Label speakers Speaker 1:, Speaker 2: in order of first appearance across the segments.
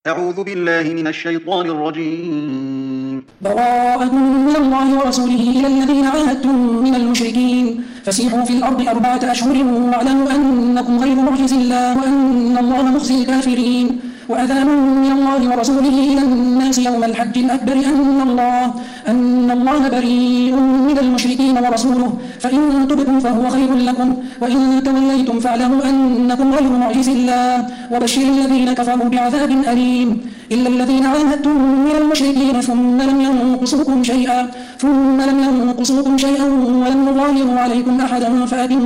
Speaker 1: أعوذ بالله من الشيطان الرجيم.
Speaker 2: براءة من الله ورسوله إلى الذين عاهدتم من المشركين فسيحوا في الأرض 4 أشهر واعلموا أنكم غير معجز الله وأن الله مخزي الكافرين. وأذان من الله ورسوله إلى الناس يوم الحج الأكبر أن الله بريء من المشركين ورسوله فإن تبتم فهو خير لكم وإن توليتم فاعلموا أنكم غير معجز الله وبشر الذين كفروا بعذاب أليم. إلا الذين عاهدتم من المشركين ثم لم ينقصوكم شيئا ولم يظاهروا عليكم أحدا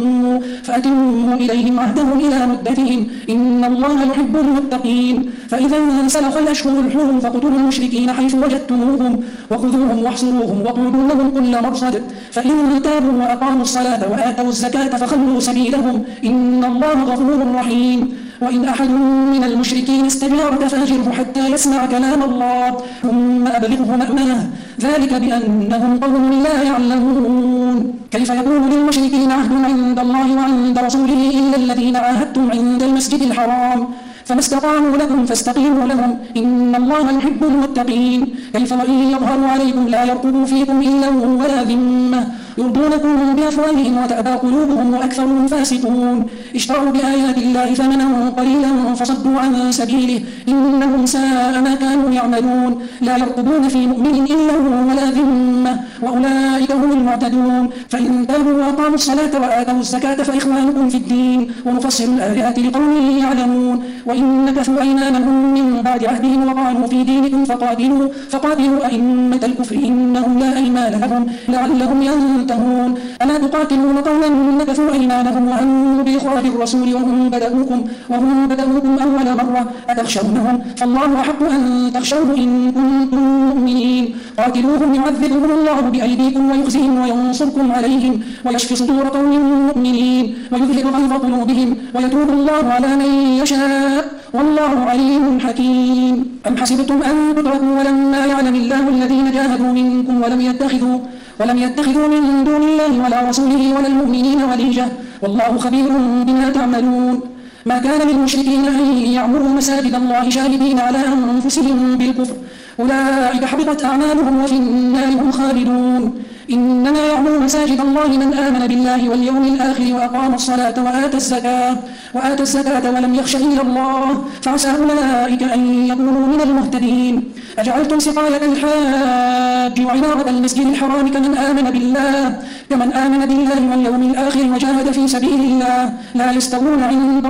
Speaker 2: فأتموا إليهم عهدهم إلى مدتهم إن الله يحب المتقين. فإذا انسلخ الأشهر الحرم فاقتلوا المشركين حيث وجدتموهم وخذوهم واحصروهم واقعدوا لهم كل مرصد فإن تابوا وأقاموا الصلاة وآتوا الزكاة فخلوا سبيلهم إن الله غفور رحيم. وإن أحد من المشركين استجارك فأجره حتى يسمع كلام الله ثم أبلغه مأمنه ذلك بأنهم قوم لا يعلمون. كيف يكون للمشركين عهد عند الله وعند رسوله إلا الذين عاهدتم عند المسجد الحرام فما استطاعوا لكم فاستقيموا لهم إن الله يحب المتقين. كيف وإن يظهروا عليكم لا يرقبوا فيكم إلا ولا ذمة يرضونكم بأفواههم وتأبى قلوبهم وأكثرهم فاسقون. اشتروا بآيات الله ثمنا قليلا فصدوا عن سبيله إنهم ساء ما كانوا يعملون. لا يرقبون في مؤمن إلا ولا ذمة وأولئك هم المعتدون. فإن تابوا وأقاموا الصلاة وآتوا الزكاة فإخوانكم في الدين ونفصل الآيات لقوم يعلمون. وإن نكثوا أيمانهم من بعد عهدهم وطعنوا في دينكم فقاتلوا أئمة الكفر إنهم لا أيمان لهم لعلهم ينتهون. ألا تقاتلون قوما نكثوا أيمانهم وأمنوا بإخراج الرسول وهم بدأوكم أول مرة أتخشونهم فالله أحق أن تخشوه إن كنتم مؤمنين. قاتلوهم يعذبهم الله بأيديكم ويخزيهم وينصركم عليهم ويشفي صدور قوم مؤمنين ويذهب غيظ قلوبهم ويتوب الله على من يشاء والله عليم حكيم. أم حسبتم أن تتركوا ولما يعلم الله الذين جاهدوا منكم ولم يتخذوا من دون الله ولا رسوله ولا المؤمنين وليجة والله خبير بما تعملون. ما كان للمشركين أن يعمروا مساجد الله شاهدين على أنفسهم بالكفر أولئك حبطت أعمالهم وفي النار هم خالدون. إنما يعمر مساجد الله من آمن بالله واليوم الآخر وأقام الصلاة وآتى الزكاة ولم يخش إلا الله فعسى أولئك أن يكونوا من المهتدين. أجعلتم سقاية الحاج وعمارة المسجد الحرام كمن آمن بالله واليوم الآخر وجاهد في سبيل الله لا يستوون عند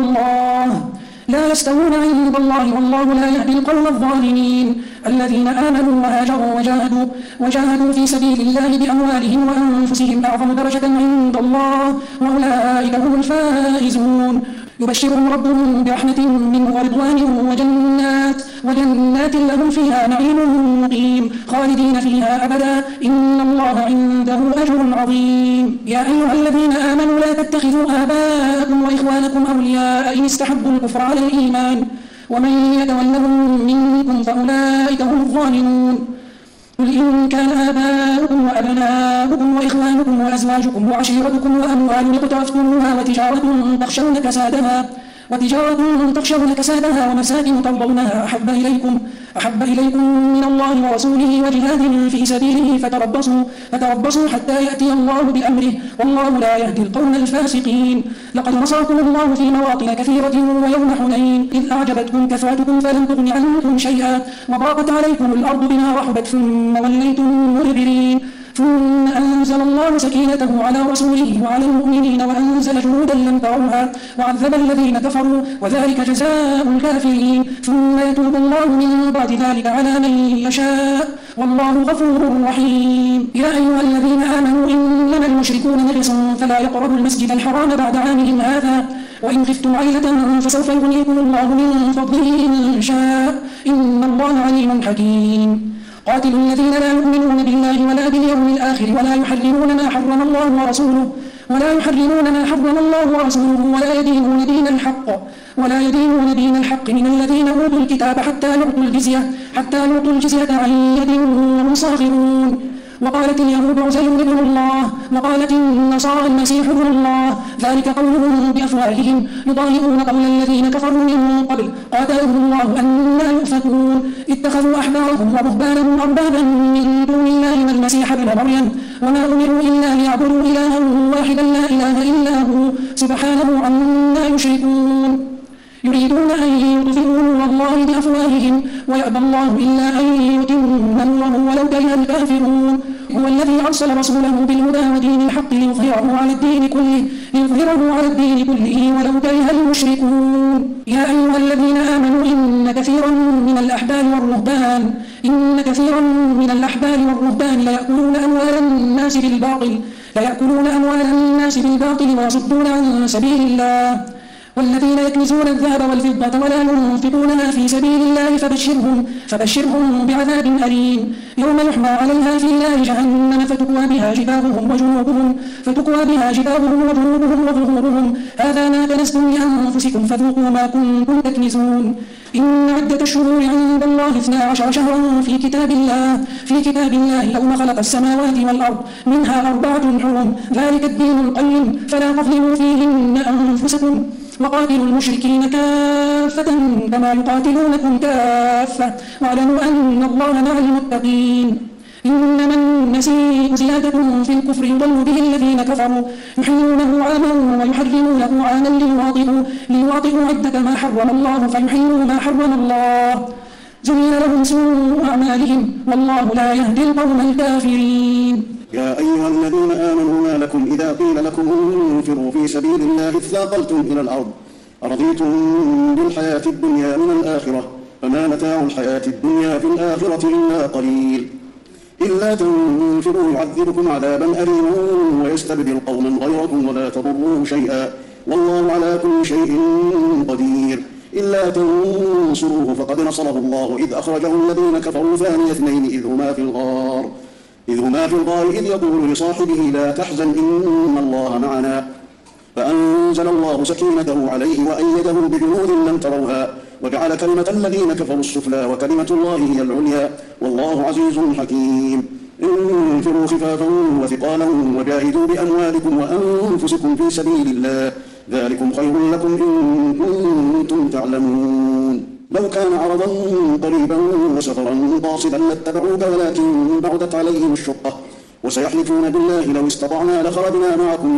Speaker 2: الله والله لا يهدي القوم الظالمين. الذين آمنوا وهاجروا وجاهدوا في سبيل الله بأموالهم وأنفسهم أعظم درجة عند الله وأولئك هم الفائزون. يبشرهم ربهم برحمة منه ورضوان وجنات لهم فيها نعيم مقيم خالدين فيها أبدا إن الله عنده أجر عظيم. يا أيها الذين آمنوا لا تتخذوا آباءكم وإخوانكم أولياء إن استحبوا الكفر على الإيمان ومن يتولهم منكم فأولئك هم الظالمون. قل إن كان آباؤكم وأبناؤكم وإخوانكم وأزواجكم وعشيرتكم وأموال اقترفتموها وتجارة تخشون كسادها ومساكن ترضونها أحب إليكم من الله ورسوله وجهاد في سبيله فتربصوا حتى يأتي الله بأمره والله لا يهدي القوم الفاسقين. لقد نصركم الله في مواطن كثيرة ويوم حنين إذ أعجبتكم كثرتكم فلم تغن عنكم شيئا وضاقت عليكم الأرض بما رحبت ثم وليتم مدبرين. ثم أنزل الله سكينته على رسوله وعلى المؤمنين وأنزل جنودا لم تروها وعذب الذين كفروا وذلك جزاء الكافرين. ثم يتوب الله من بعد ذلك على من يشاء والله غفور رحيم. يا أيها الذين آمنوا إنما المشركون نجس فلا يقربوا المسجد الحرام بعد عامهم هذا وإن خفتم عيلة فسوف يغنيكم الله من فضله إن شاء إن الله عليم حكيم. قاتلوا الذين لا يؤمنون بالله ولا باليوم الآخر ولا يحرمون ما حرم الله ورسوله ولا يدينون دين الحق من الذين أوتوا الكتاب حتى يعطوا الجزية عن يد وهم صاغرون. وقالت اليهود عزير ابن الله وقالت النصارى المسيح ابن الله ذلك قولهم بأفواههم يضاهئون قول الذين كفروا من قبل قاتلهم الله أنى يؤفكون اتخذوا أحبارهم ورهبانهم أربابا من دون الله والمسيح ابن مريم وما أمروا إلا ليعبدوا إلها واحدا لا إله إلا هو سبحانه عما يشركون يريدون أن يطفئوا نور الله بأفواههم ويأبى الله إلا أن يتم نوره ولو كره الكافرون هو الذي أرسل رسوله بالهدى ودين الحق ليظهره على الدين كله ولو كره المشركون يا أيها الذين آمنوا إن كثيرا من الأحبار والرهبان ليأكلون أموال الناس بالباطل ويصدون عن سبيل الله والذين يكنزون الذهب والفضة ولا ينفقونها في سبيل الله فبشرهم بعذاب أليم يوم يحمى عليها في نار جهنم فتكوى بها جباههم وجنوبهم وظهورهم هذا ما كنزتم لأنفسكم فذوقوا ما كنتم تكنزون إن عدة الشهور عند الله 12 شهرا في كتاب الله يوم خلق السماوات والأرض منها 4 حرم ذلك الدين القيم فلا تظلموا فيهن أنفسكم وقاتلوا المشركين كافة كما يقاتلونكم كافة واعلموا أن الله مع المتقين إنما النسيء زيادة في الكفر يضل به الذين كفروا يحلونه عاما ويحرمونه عاما ليواطئوا عدة ما حرم الله فيحلوا ما حرم الله زين لهم سوء أعمالهم والله لا يهدي القوم الكافرين
Speaker 3: يا أيها الذين آمنوا ما لكم إذا قيل لكم انفروا في سبيل الله اثاقلتم إلى الأرض أرضيتم بالحياة الدنيا من الآخرة فما متاع الحياة الدنيا في الآخرة إلا قليل إلا تنفروا يعذبكم عذابا أليما ويستبدل قوما غيركم ولا تضروه شيئا والله على كل شيء قدير إلا تنصروه فقد نصره الله إذ أخرجه الذين كفروا ثاني اثنين إذ هما في الغار إذ يقول لصاحبه لا تحزن إن الله معنا فأنزل الله سكينته عليه وأيده بجنود لم تروها وجعل كلمة الذين كفروا السفلى وكلمة الله هي العليا والله عزيز حكيم انفروا خفافا وثقالا وجاهدوا بأموالكم وأنفسكم في سبيل الله ذلكم خير لكم إن كنتم تعلمون لو كان عرضا قريبا وسفرا قاصدا لاتبعوك ولكن بعدت عليهم الشقة وسيحلفون بالله لو استطعنا لخرجنا معكم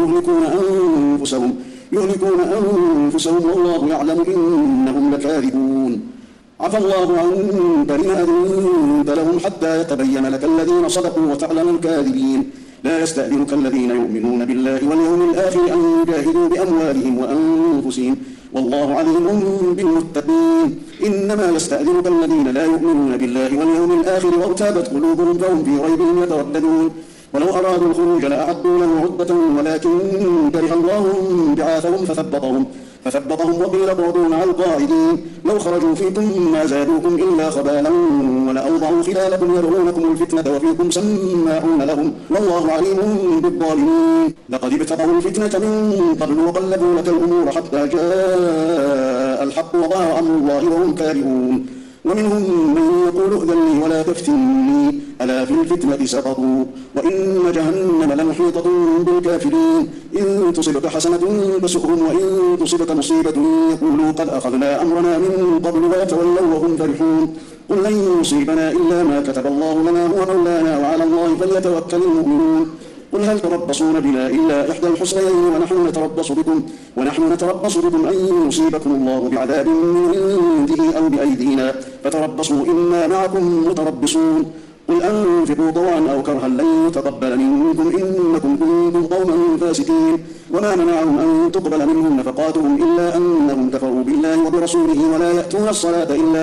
Speaker 3: يهلكون أنفسهم والله يعلم إنهم لكاذبون عفى الله عنك لما أذنت لهم حتى يتبين لك الذين صدقوا وتعلم الكاذبين لا يستأذنك الذين يؤمنون بالله واليوم الآخر أن يجاهدوا بأموالهم وأنفسهم والله عليم بالمتقين إنما يستأذنك الذين لا يؤمنون بالله واليوم الآخر وارتابت قلوبهم فهم في ريبهم يترددون ولو أرادوا الخروج لأعدوا له عدة ولكن كره الله بعاثهم فثبطهم وقيل اقعدوا مع القاعدين لو خرجوا فيكم ما زادوكم إلا خبالا ولأوضعوا خلالكم يبغونكم الفتنة وفيكم سماعون لهم والله عليم بالظالمين لقد ابتغوا الفتنة من قبل وقلبوا لك الأمور حتى جاء الحق وظهر أمر الله وهم كارهون ومنهم من يقول ائذن لي ولا تفتني ألا في الفتنة سقطوا وإن جهنم لمحيطة بالكافرين إن تصبك حسنة تسؤهم وإن تصبك مصيبة يقولوا قد أخذنا أمرنا من قبل ويتولوا وهم فرحون قل لن يصيبنا إلا ما كتب الله لنا هو مولانا وعلى الله فليتوكل المؤمنون قل هل تربصون بنا إلا إحدى الحسنيين ونحن نتربص بكم أن يصيبكم الله بعذاب من عنده أو بأيدينا فتربصوا إنا معكم متربصون قل أنفقوا طوعا أو كرها لن يتقبل منكم إنكم كنتم قوما فاسقين وما منعهم أن تقبل منهم نفقاتهم إلا أنهم كفروا بالله وبرسوله ولا يأتون الصلاة إلا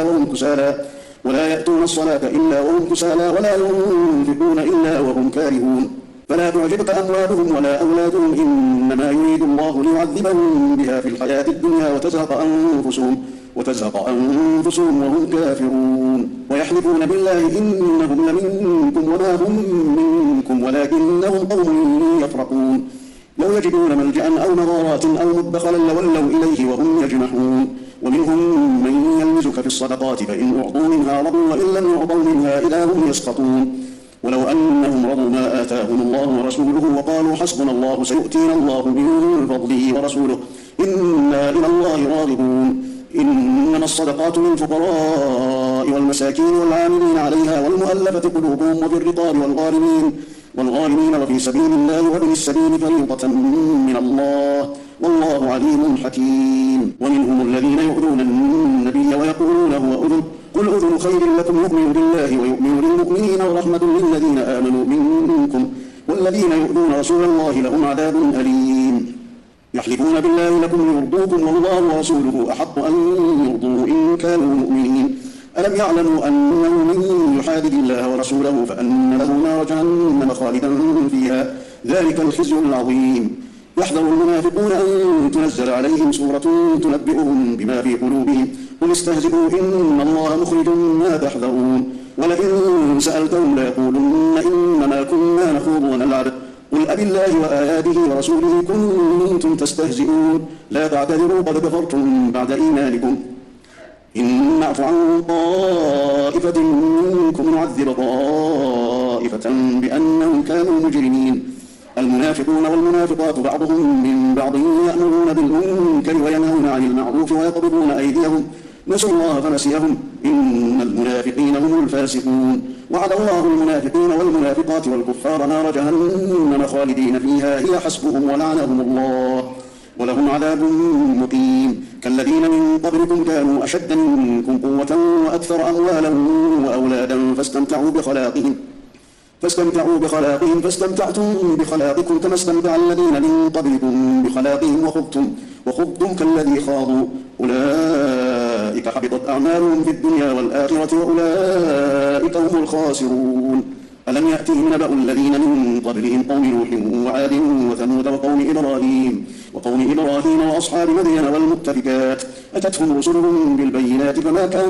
Speaker 3: وهم كسالى ولا ينفقون إلا وهم كارهون فلا تعجبك أموالهم ولا أولادهم إنما يريد الله ليعذبهم بها في الحياة الدنيا وتزهق أنفسهم وهم كافرون ويحلفون بالله إنهم لمنكم وما هم منكم ولكنهم قوم يفرقون لو يجدون ملجأ أو مغارات أو مدخلا لولوا إليه وهم يجمحون ومنهم من يلمزك في الصدقات فإن أعطوا منها رضوا وإن لم يعطوا منها إذا هم يسخطون ولو أنهم رضوا ما آتاهم الله ورسوله وقالوا حسبنا الله سيؤتينا الله من فضله ورسوله إنا إلى الله راغبون. إنما الصدقات للفقراء والمساكين والعاملين عليها والمؤلفة قلوبهم وفي الرقاب والغارمين وفي سبيل الله وابن السبيل فريضة من الله والله عليم حكيم. ومنهم الذين يؤذون النبي ويقولون هو أذن قل أذن خير لكم يؤمن بالله ويؤمن للمؤمنين ورحمة للذين آمنوا منكم والذين يؤذون رسول الله لهم عذاب أليم. يحلفون بالله لكم ليرضوكم والله ورسوله أحق أن يرضوه إن كانوا مؤمنين. ألم يعلموا أنه من يحادد الله ورسوله فأن له نار جهنم خالدا فيها ذلك الخزي العظيم. يحذر المنافقون أن تنزل عليهم سورة تنبئهم بما في قلوبهم قل استهزئوا إن الله مخرج ما تحذرون ولئن سألتهم ليقولن إنما كنا نخوض ونلعب قل أبالله وآياته ورسوله كنتم تستهزئون لا تعتذروا قد كفرتم بعد إيمانكم إن نعف عن طائفة منكم نعذب طائفة بأنهم كانوا مجرمين. المنافقون والمنافقات بعضهم من بعض يأمرون بالمنكر وينهون عن المعروف ويقبضون أيديهم نسوا الله فنسيهم إن المنافقين هم الفاسقون. وعد الله المنافقين والمنافقات والكفار نار جهنم خالدين فيها هي حسبهم ولعنهم الله ولهم عذاب مقيم. كالذين من قبلكم كانوا أشد منكم قوة وأكثر أموالا وأولادا فاستمتعوا بخلاقهم فاستمتعتم بخلاقكم كما استمتع الذين من قبلكم بخلاقهم وخضتم كالذي خاضوا أولئك حبطت أعمالهم في الدنيا والآخرة وأولئك هم الخاسرون. ألم يأتهم نبأ الذين من قبلهم قوم نوح وعاد وثمود وقوم إبراهيم وأصحاب مدين والمؤتفكات أتتهم رسلهم بالبينات فما كان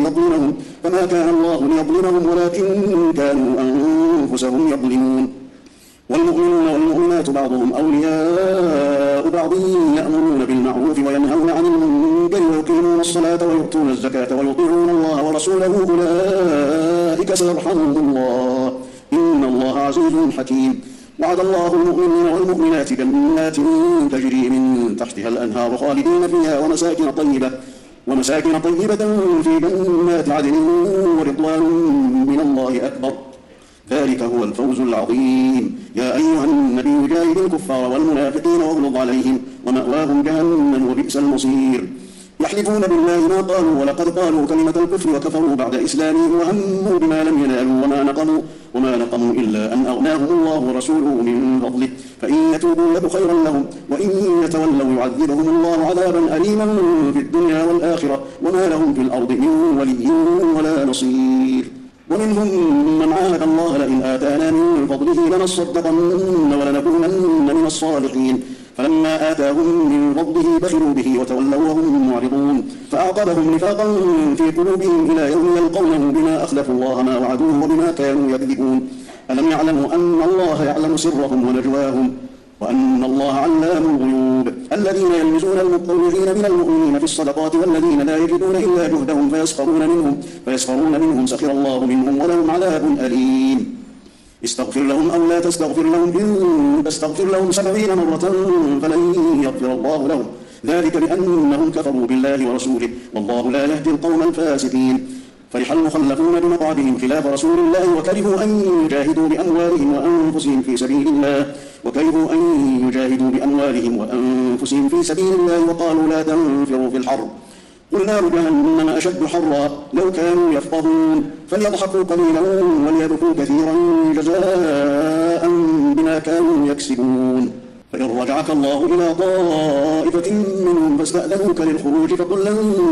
Speaker 3: الله ليظلمهم ولكن كانوا أنفسهم يظلمون. والمؤمنون والمؤمنات بعضهم أولياء بعض يأمرون بالمعروف وينهون عن المنكر ويقيمون الصلاة ويؤتون الزكاة ويطيعون الله ورسوله أولئك سيرحمهم الله إن الله عزيز حكيم. وعد الله المؤمنين والمؤمنات جنات تجري من تحتها الأنهار خالدين فيها ومساكن طيبة في جنات عدن ورضوان من الله أكبر ذلك هو الفوز العظيم. يا أيها النبي جاهد الكفار والمنافقين واغلظ عليهم ومأواهم جهنم وبئس المصير. يحلفون بالله ما قالوا ولقد قالوا كلمة الكفر وكفروا بعد إسلامهم وهموا بما لم ينالوا وما نقموا إلا أن أغناهم الله ورسوله من فضله فإن يتوبوا يك خيرا لهم وإن يتولوا يعذبهم الله عذابا أليما في الدنيا والآخرة وما لهم في الأرض من ولي ولا نصير. ومنهم من عاهد الله لئن آتانا من فضله لنصدقن ولنكونن من الصالحين فلما آتاهم من فضله بخلوا به وتولوا وهم معرضون فأعقبهم نفاقا في قلوبهم إلى يوم يلقونه بما أخلفوا الله ما وعدوه وبما كانوا يكذبون. ألم يعلموا أن الله يعلم سرهم ونجواهم وأن الله علام الغيوب. الذين يلمزون المطوعين من المؤمنين في الصدقات والذين لا يجدون إلا جهدهم فيسخرون منهم سخر الله منهم ولهم عذاب أليم. استغفر لهم أو لا تستغفر لهم إن تستغفر لهم 70 مرة فلن يغفر الله لهم ذلك بأنهم كفروا بالله ورسوله والله لا يهدي القوم الفاسقين. فرح المخلفون بمقعدهم خلاف رسول الله وكرهوا أن يجاهدوا بأموالهم وأنفسهم في سبيل الله وقالوا لا تنفروا في الحر قل نار جهنم أشد حرا لو كانوا يفقهون فليضحكوا قليلا وليبكوا كثيرا جزاء بما كانوا يكسبون. فإن رجعك الله إلى طائفة منهم فاستأذنوك للخروج فقل لن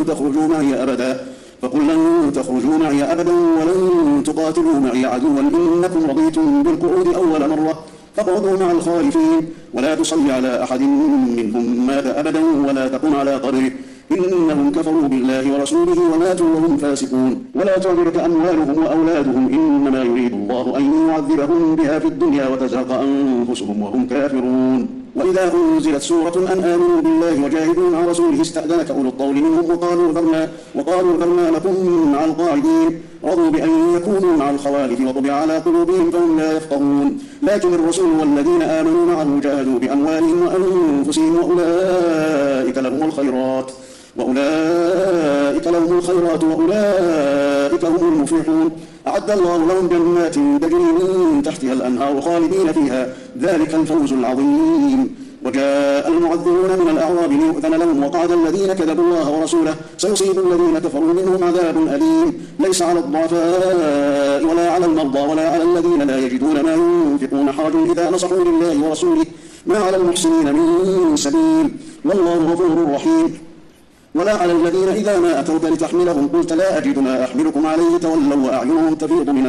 Speaker 3: تخرجوا معي أبدا ولن تقاتلوا معي عدوا إنكم رضيتم بالقعود أول مرة فاقعدوا مع الخالفين ولا تصل على أحد منهم مات أبدا ولا تقم على قبره إنهم كفروا بالله ورسوله وماتوا وهم فاسقون. ولا تعجبك أموالهم وأولادهم إنما يريد الله أن يعذبهم بها في الدنيا وتزهق أنفسهم وهم كافرون. وإذا أنزلت سورة أن آمنوا بالله وجاهدوا مع رسوله استأذنك أولو الطول منهم وقالوا ذرنا لكم مع القاعدين رضوا بأن يكونوا مع الخوالف وطبع على قلوبهم فهم لا يفقهون لكن الرسول والذين آمنوا معه جاهدوا بأموالهم وأنفسهم وأولئك لهم الخيرات وأولئك هم المفلحون أعد الله لهم جنات تجري من تحتها الأنهار خالدين فيها ذلك الفوز العظيم. وجاء المعذرون من الأعراب ليؤذن لهم وقعد الذين كذبوا الله ورسوله سيصيب الذين كفروا منهم عذاب أليم ليس على الضعفاء ولا على المرضى ولا على الذين لا يجدون ما ينفقون حرج إذا نصحوا لله ورسوله ما على المحسنين من سبيل والله غفور رحيم. ولا على الذين إذا ما أتوك لتحملهم قلت لا أجد ما أحملكم عليه تولوا وأعينهم تفيض من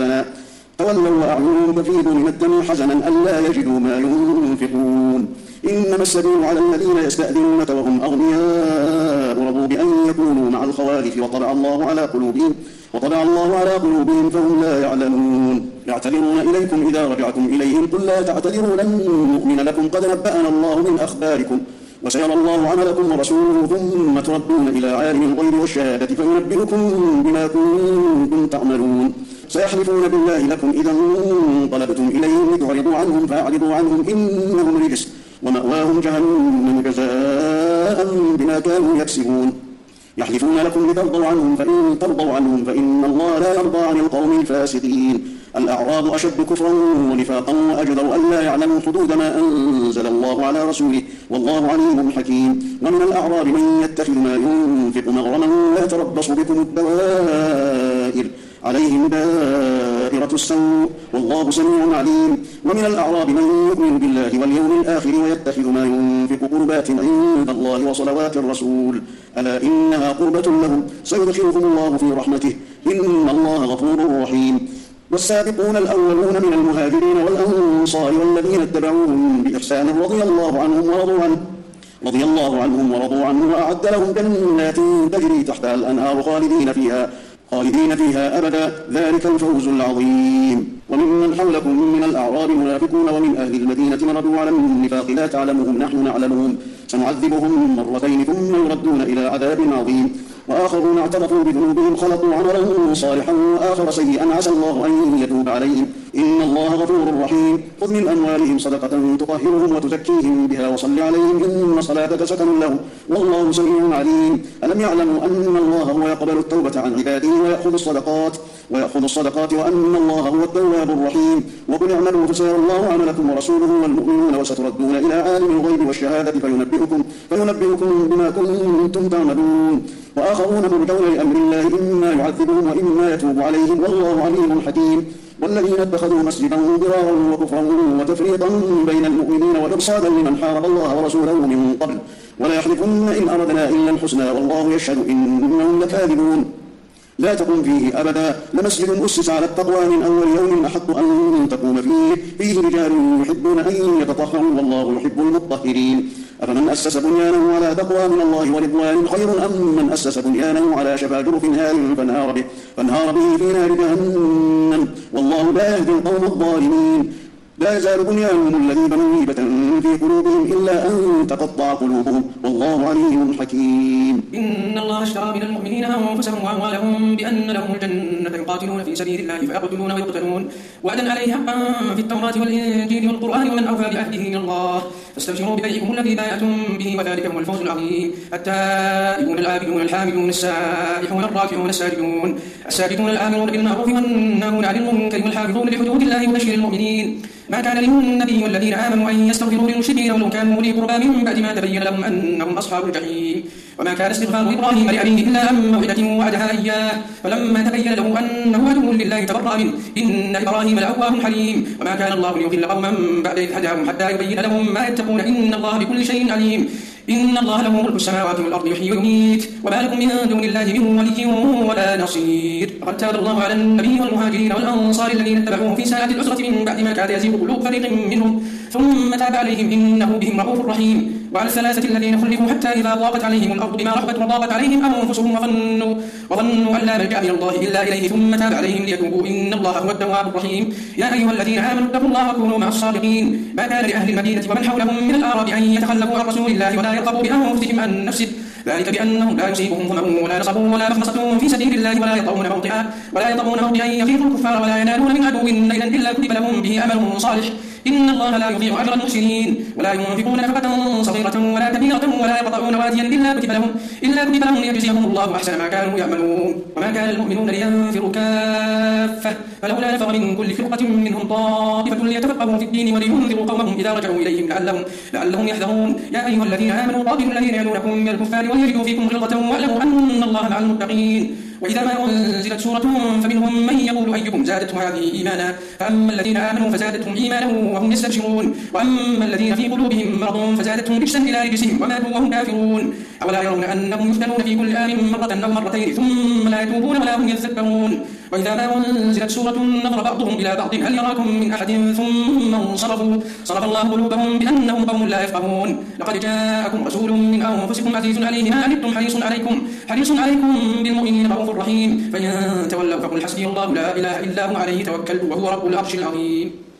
Speaker 3: الدم حزنا ألا يجدوا ما ينفقون إنما السبيل على الذين يستأذنونك وهم أغنياء رضوا بأن يكونوا مع الخوالف وطبع الله على قلوبهم فهم لا يعلمون يعتذرون إليكم إذا رجعتم إليهم قل لا تعتذروا لن نؤمن لكم قد نبأنا الله من أخباركم وسيرى الله عملكم ورسوله ثم تردون إلى عالم الغيب والشهادة فينبئكم بما كنتم تعملون سيحلفون بالله لكم إذا انقلبتم إليهم لتعرضوا عنهم فأعرضوا عنهم إنهم رجس ومأواهم جهنم جزاء بما كانوا يكسبون يحلفون لكم لترضوا عنهم فإن ترضوا عنهم فإن الله لا يرضى عن القوم الفاسقين الأعراب أشد كفرا ونفاقا وأجدر ألا يعلموا حدود ما أنزل الله على رسوله والله عليم حكيم. ومن الأعراب من يتخذ ما ينفق مغرما ويتربص بكم الدوائر عليهم دائرة السوء والله سميع عليم. ومن الأعراب من يؤمن بالله واليوم الآخر ويتخذ ما ينفق قربات عند الله وصلوات الرسول ألا إنها قربة لهم سيدخلهم الله في رحمته إن الله غفور رحيم. والسابقون الأولون من المهاجرين والأنصار والذين اتبعوهم بإحسان رضي الله عنهم ورضوا عنه وأعد لهم جنات تجري تحتها الأنهار خالدين فيها أبدا ذلك الفوز العظيم. وممن حولكم من الأعراب منافقون ومن أهل المدينة مردوا على النفاق لا تعلمهم نحن نعلمهم سنعذبهم مرتين ثم يردون إلى عذاب عظيم. وآخرون اعترفوا بذنوبهم خلقوا عملا صالحا وآخر سيئا عسى الله أن يتوب عليهم إن الله غفور رحيم. خذ من أموالهم صدقة تطهرهم وتزكيهم بها وصل عليهم إن صلاتك سكن لهم والله سميع عليم. ألم يعلموا أن الله هو يقبل التوبة عن عباده ويأخذ الصدقات وأن الله هو التواب الرحيم. وقل اعملوا فسيرى الله عملكم ورسوله والمؤمنون وستردون إلى عالم الغيب والشهادة فينبئكم بما كنتم تعملون. وآخرون مرجون لأمر الله إما يعذبهم وإما يتوب عليهم والله عليم حكيم. والذين اتخذوا مسجدا ضرارا وكفرا وتفريقا بين المؤمنين وإرصادا لمن حارب الله ورسوله من قبل ولا يحلفن إن أردنا إلا الحسنى والله يشهد إنهم لكاذبون. لا تقم فيه أبدا لمسجد أسس على التقوى من أول يوم أحق أن تقوم فيه رجال يحبون أن يتطهروا والله يحب المطهرين. أفمن أسس بنيانه على تقوى من الله ورضوان خير أم من أسس بنيانه على شفا جرف هار فانهار به في نار جهنم والله لا يهدي القوم الظالمين. لا يزال بنيانهم الذي بنوا ريبة في قلوبهم إلا أن تقطع قلوبهم والله عليم حكيم.
Speaker 2: إن الله اشترى من المؤمنين أنفسهم وأموالهم بأن لهم الجنة يقاتلون في سبيل الله فيقتلون ويقتلون وعدا عليه حقا في التوراة والإنجيل والقرآن ومن أوفى بعهده من الله فاستبشروا ببيعكم الذي بايعتم به وذلك هو الفوز العظيم. التائبون العابدون الحامدون السائحون الراكعون الساجدون الآمرون بالمعروف والناهون عن المنكر والحافظون لحدود الله وبشر المؤمنين. ما كان للنبي والذين آمنوا أن يستغفروا للمشركين ولو كانوا أولي قربى من بعد ما تبين لهم أنهم أصحاب الجحيم. وما كان استغفار إبراهيم لأبيه إلا عن موعدة وعدها إياه فلما تبين له أنه عدو لله تبرأ منه إن إبراهيم لأواه حليم. وما كان الله ليضل قوما بعد إذ هداهم حتى يبين لهم ما يتقون إن الله بكل شيء عليم. إن الله له ملك السماوات والأرض يحيي ويميت وما لكم من دون الله من ولي ولا نصير. وقد تاب الله على النبي والمهاجرين والأنصار الذين اتبعوه في ساعة العسرة من بعد ما كاد يزيغ قلوب فريق منهم ثم تاب عليهم إنه بهم رؤوف رحيم. وعلى الثلاثة الذين خلفوا حتى إذا ضاقت عليهم الأرض بما رحبت وضاقت عليهم أنفسهم وظنوا أن لا ملجأ من الله إلا إليه ثم تاب عليهم ليتوبوا إن الله هو التواب الرحيم يا أيها الذين آمنوا اتقوا الله وكونوا مع الصادقين ما كان لأهل المدينة ومن حولهم من الأعراب أن يتخلفوا عن رسول الله ولا يرغبوا بأنفسهم عن نفسه ذلك بأنهم لا يصيبهم ظمأ ولا نصب ولا مخمصة في سبيل الله ولا يطؤون موطئا يغيظ الكفار ولا ينالون من عدو نيلا إلا كتب لهم به عمل صالح إن الله لا يضيع أجر المحسنين ولا ينفقون نفقة صغيرة ولا كبيرة ولا يقطعون واديا إلا كتب لهم ليجزيهم الله أحسن ما كانوا يعملون وما كان المؤمنون لينفروا كافة فلولا نفر من كل فرقة منهم طائفة ليتفقهوا في الدين ولينذروا قومهم إذا رجعوا إليهم لعلهم يحذرون يا أيها الذين آمنوا قاتلوا الذين يلونكم من الكفار وليجدوا فيكم غلظة واعلموا أن الله مع المتقين وإذا ما أنزلت سورة فمنهم من يقول أيكم زادته هذه إيمانا فأما الذين آمنوا فزادتهم إيمانا وهم يستبشرون وأما الذين في قلوبهم مرض فزادتهم رجسا إلى رجسهم وماتوا وهم كافرون أولا يرون أنهم يفتنون في كل آن مرة أو مرتين ثم لا يتوبون ولا هم يذكرون وإذا ما أنزلت سورة نظر بعضهم إلى بعض هل يراكم من أحد ثم انصرفوا صرف الله قلوبهم بأنهم قوم لا يفقهون لقد جاءكم رسول من أنفسكم عزيز عليه ما عنتم حريص عليكم بالمؤمنين رؤوف رحيم فإن تولوا فقل حسبي الله لا إله إلا هو عليه توكلت وهو رب العرش العظيم